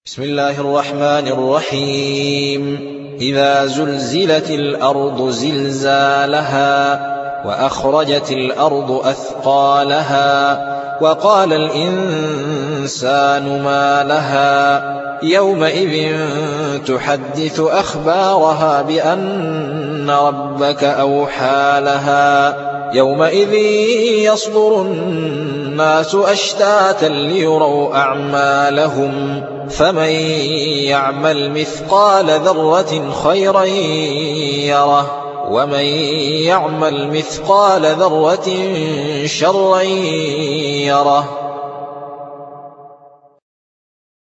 بسم الله الرحمن الرحيم إذا زلزلت الأرض زلزالها وأخرجت الأرض أثقالها وقال الإنسان ما لها يومئذ تحدث أخبارها بأن ربك أوحى لها يومئذ يصدر الناس أشتاتا ليروا أعمالهم فمن يعمل مثقال ذرة خيرا يره ومن يعمل مثقال ذرة شرا يره